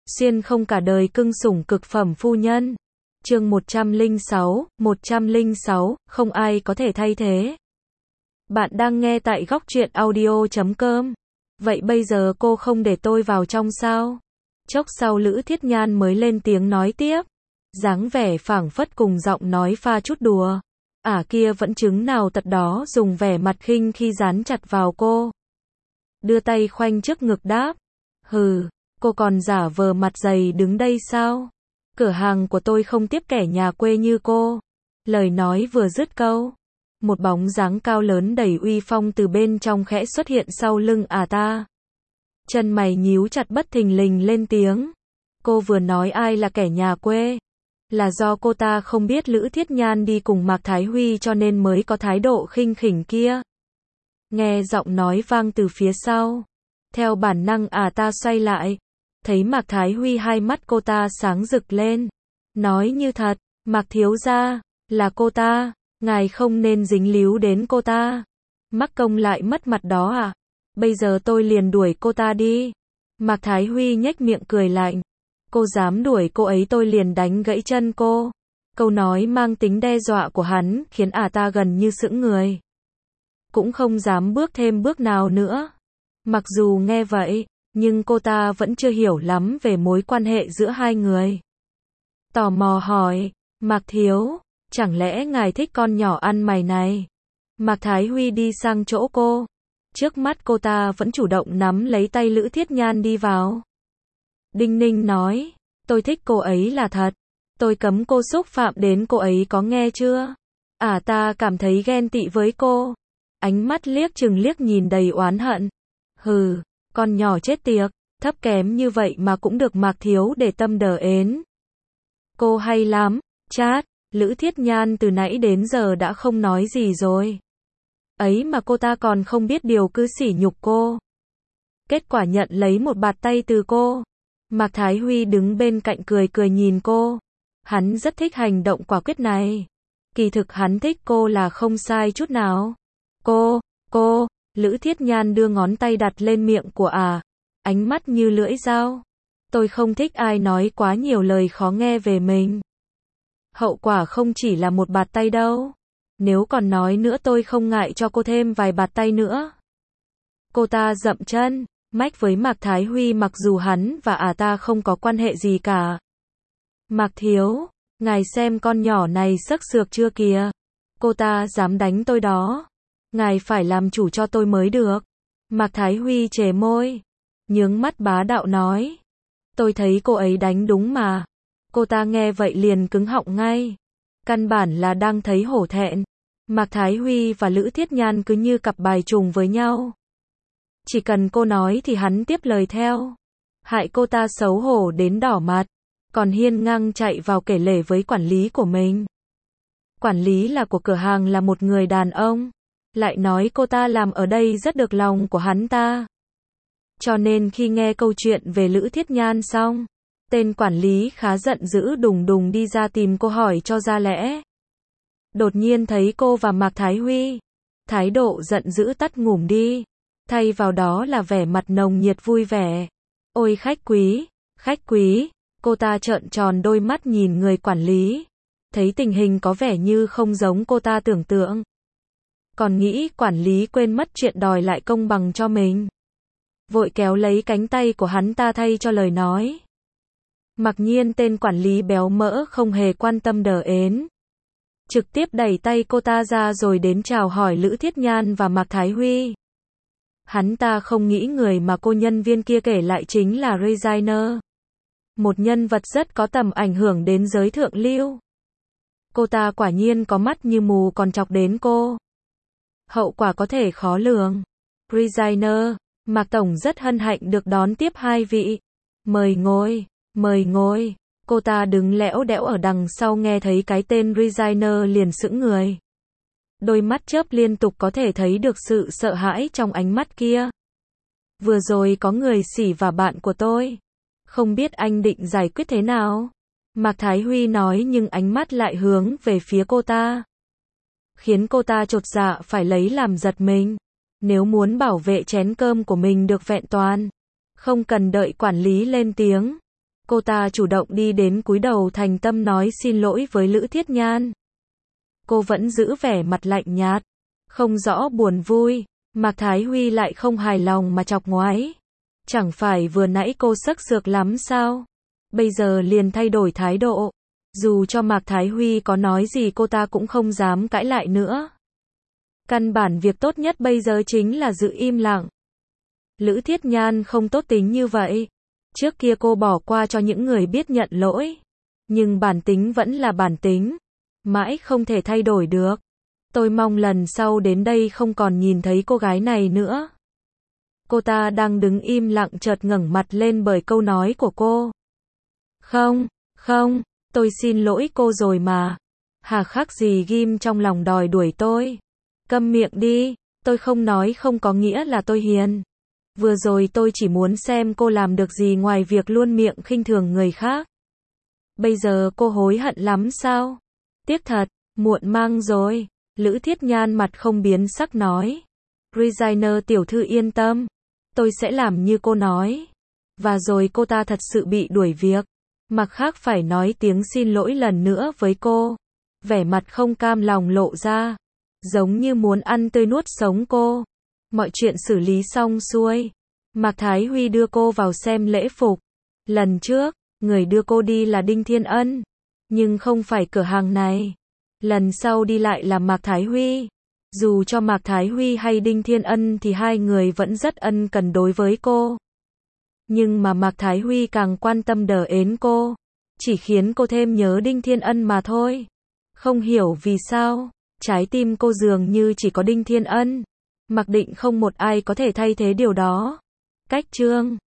Xuyên không cả đời cưng sủng cực phẩm phu nhân. Chương 106, không ai có thể thay thế. Bạn đang nghe tại góc truyện audio.com. Vậy bây giờ cô không để tôi vào trong sao? Chốc sau Lữ Thiết Nhan mới lên tiếng nói tiếp. Dáng vẻ phảng phất cùng giọng nói pha chút đùa. Kia vẫn chứng nào tật đó, dùng vẻ mặt khinh khi dán chặt vào cô. Đưa tay khoanh trước ngực đáp. Hừ, cô còn giả vờ mặt dày đứng đây sao? Cửa hàng của tôi không tiếp kẻ nhà quê như cô. Lời nói vừa dứt câu, một bóng dáng cao lớn đầy uy phong từ bên trong khẽ xuất hiện sau lưng ta. Chân mày nhíu chặt bất thình lình lên tiếng. Cô vừa nói ai là kẻ nhà quê? Là do cô ta không biết Lữ Thiết Nhan đi cùng Mạc Thái Huy cho nên mới có thái độ khinh khỉnh kia. Nghe giọng nói vang từ phía sau, theo bản năng ta xoay lại, thấy Mạc Thái Huy, hai mắt cô ta sáng rực lên, nói như thật, Mạc thiếu gia, là cô ta, ngài không nên dính líu đến cô ta. Mắc công lại mất mặt đó à? Bây giờ tôi liền đuổi cô ta đi. Mạc Thái Huy nhếch miệng cười lạnh. Cô dám đuổi cô ấy tôi liền đánh gãy chân cô. Câu nói mang tính đe dọa của hắn khiến ta gần như sững người. Cũng không dám bước thêm bước nào nữa. Mặc dù nghe vậy, nhưng cô ta vẫn chưa hiểu lắm về mối quan hệ giữa hai người. Tò mò hỏi, Mạc thiếu, chẳng lẽ ngài thích con nhỏ ăn mày này? Mạc Thái Huy đi sang chỗ cô. Trước mắt cô ta vẫn chủ động nắm lấy tay Lữ Thiết Nhan đi vào. Đinh ninh nói, tôi thích cô ấy là thật. Tôi cấm cô xúc phạm đến cô ấy, có nghe chưa? Ta cảm thấy ghen tị với cô. Ánh mắt liếc chừng liếc nhìn đầy oán hận. Hừ, con nhỏ chết tiệt, thấp kém như vậy mà cũng được Mạc thiếu để tâm đờ ến. Cô hay lắm, chát. Lữ Thiết Nhan từ nãy đến giờ đã không nói gì rồi. Ấy mà cô ta còn không biết điều cứ sỉ nhục cô. Kết quả nhận lấy một bạt tay từ cô. Mạc Thái Huy đứng bên cạnh cười cười nhìn cô. Hắn rất thích hành động quả quyết này. Kỳ thực hắn thích cô là không sai chút nào. Cô, Lữ Thiết Nhan đưa ngón tay đặt lên miệng của ánh mắt như lưỡi dao. Tôi không thích ai nói quá nhiều lời khó nghe về mình. Hậu quả không chỉ là một bạt tay đâu. Nếu còn nói nữa tôi không ngại cho cô thêm vài bạt tay nữa. Cô ta dậm chân, mách với Mạc Thái Huy mặc dù hắn và ta không có quan hệ gì cả. Mạc thiếu, ngài xem con nhỏ này xức xược chưa kìa. Cô ta dám đánh tôi đó. Ngài phải làm chủ cho tôi mới được. Mạc Thái Huy chề môi, nhướng mắt bá đạo nói. Tôi thấy cô ấy đánh đúng mà. Cô ta nghe vậy liền cứng họng ngay. Căn bản là đang thấy hổ thẹn. Mạc Thái Huy và Lữ Thiết Nhan cứ như cặp bài trùng với nhau. Chỉ cần cô nói thì hắn tiếp lời theo. Hại cô ta xấu hổ đến đỏ mặt. Còn hiên ngang chạy vào kể lể với quản lý của mình. Quản lý là của cửa hàng là một người đàn ông. Lại nói cô ta làm ở đây rất được lòng của hắn ta. Cho nên khi nghe câu chuyện về Lữ Thiết Nhan xong, tên quản lý khá giận dữ đùng đùng đi ra tìm cô hỏi cho ra lẽ. Đột nhiên thấy cô và Mạc Thái Huy, thái độ giận dữ tắt ngủm đi. Thay vào đó là vẻ mặt nồng nhiệt vui vẻ. Ôi khách quý, cô ta trợn tròn đôi mắt nhìn người quản lý. Thấy tình hình có vẻ như không giống cô ta tưởng tượng. Còn nghĩ quản lý quên mất chuyện đòi lại công bằng cho mình. Vội kéo lấy cánh tay của hắn ta thay cho lời nói. Mặc nhiên tên quản lý béo mỡ không hề quan tâm đờ ến. Trực tiếp đẩy tay cô ta ra rồi đến chào hỏi Lữ Thiết Nhan và Mạc Thái Huy. Hắn ta không nghĩ người mà cô nhân viên kia kể lại chính là Regina. Một nhân vật rất có tầm ảnh hưởng đến giới thượng lưu. Cô ta quả nhiên có mắt như mù còn chọc đến cô. Hậu quả có thể khó lường. Regina, Mạc Tổng rất hân hạnh được đón tiếp hai vị. Mời ngồi. Cô ta đứng lẽo đẽo ở đằng sau nghe thấy cái tên Regina liền sững người. Đôi mắt chớp liên tục có thể thấy được sự sợ hãi trong ánh mắt kia. Vừa rồi có người xỉ vả bạn của tôi. Không biết anh định giải quyết thế nào? Mạc Thái Huy nói nhưng ánh mắt lại hướng về phía cô ta. Khiến cô ta chột dạ phải lấy làm giật mình. Nếu muốn bảo vệ chén cơm của mình được vẹn toàn, không cần đợi quản lý lên tiếng. Cô ta chủ động đi đến cúi đầu thành tâm nói xin lỗi với Lữ Thiết Nhan. Cô vẫn giữ vẻ mặt lạnh nhạt, không rõ buồn vui. Mạc Thái Huy lại không hài lòng mà chọc ngoáy. Chẳng phải vừa nãy cô sắc sược lắm sao? Bây giờ liền thay đổi thái độ. Dù cho Mạc Thái Huy có nói gì cô ta cũng không dám cãi lại nữa. Căn bản việc tốt nhất bây giờ chính là giữ im lặng. Lữ Thiết Nhan không tốt tính như vậy. Trước kia cô bỏ qua cho những người biết nhận lỗi. Nhưng bản tính vẫn là bản tính. Mãi không thể thay đổi được. Tôi mong lần sau đến đây không còn nhìn thấy cô gái này nữa. Cô ta đang đứng im lặng chợt ngẩng mặt lên bởi câu nói của cô. Không, tôi xin lỗi cô rồi mà. Hà khắc gì ghim trong lòng đòi đuổi tôi. Câm miệng đi, tôi không nói không có nghĩa là tôi hiền. Vừa rồi tôi chỉ muốn xem cô làm được gì ngoài việc luôn miệng khinh thường người khác. Bây giờ cô hối hận lắm sao? Tiếc thật, muộn mang rồi. Lữ Thiết Nhan mặt không biến sắc nói. Designer tiểu thư yên tâm. Tôi sẽ làm như cô nói. Và rồi cô ta thật sự bị đuổi việc. Mặc khác phải nói tiếng xin lỗi lần nữa với cô. Vẻ mặt không cam lòng lộ ra. Giống như muốn ăn tươi nuốt sống cô. Mọi chuyện xử lý xong xuôi. Mạc Thái Huy đưa cô vào xem lễ phục. Lần trước, người đưa cô đi là Đinh Thiên Ân. Nhưng không phải cửa hàng này. Lần sau đi lại là Mạc Thái Huy. Dù cho Mạc Thái Huy hay Đinh Thiên Ân thì hai người vẫn rất ân cần đối với cô. Nhưng mà Mạc Thái Huy càng quan tâm đờ ến cô. Chỉ khiến cô thêm nhớ Đinh Thiên Ân mà thôi. Không hiểu vì sao, trái tim cô dường như chỉ có Đinh Thiên Ân. Mặc định không một ai có thể thay thế điều đó. Cách chương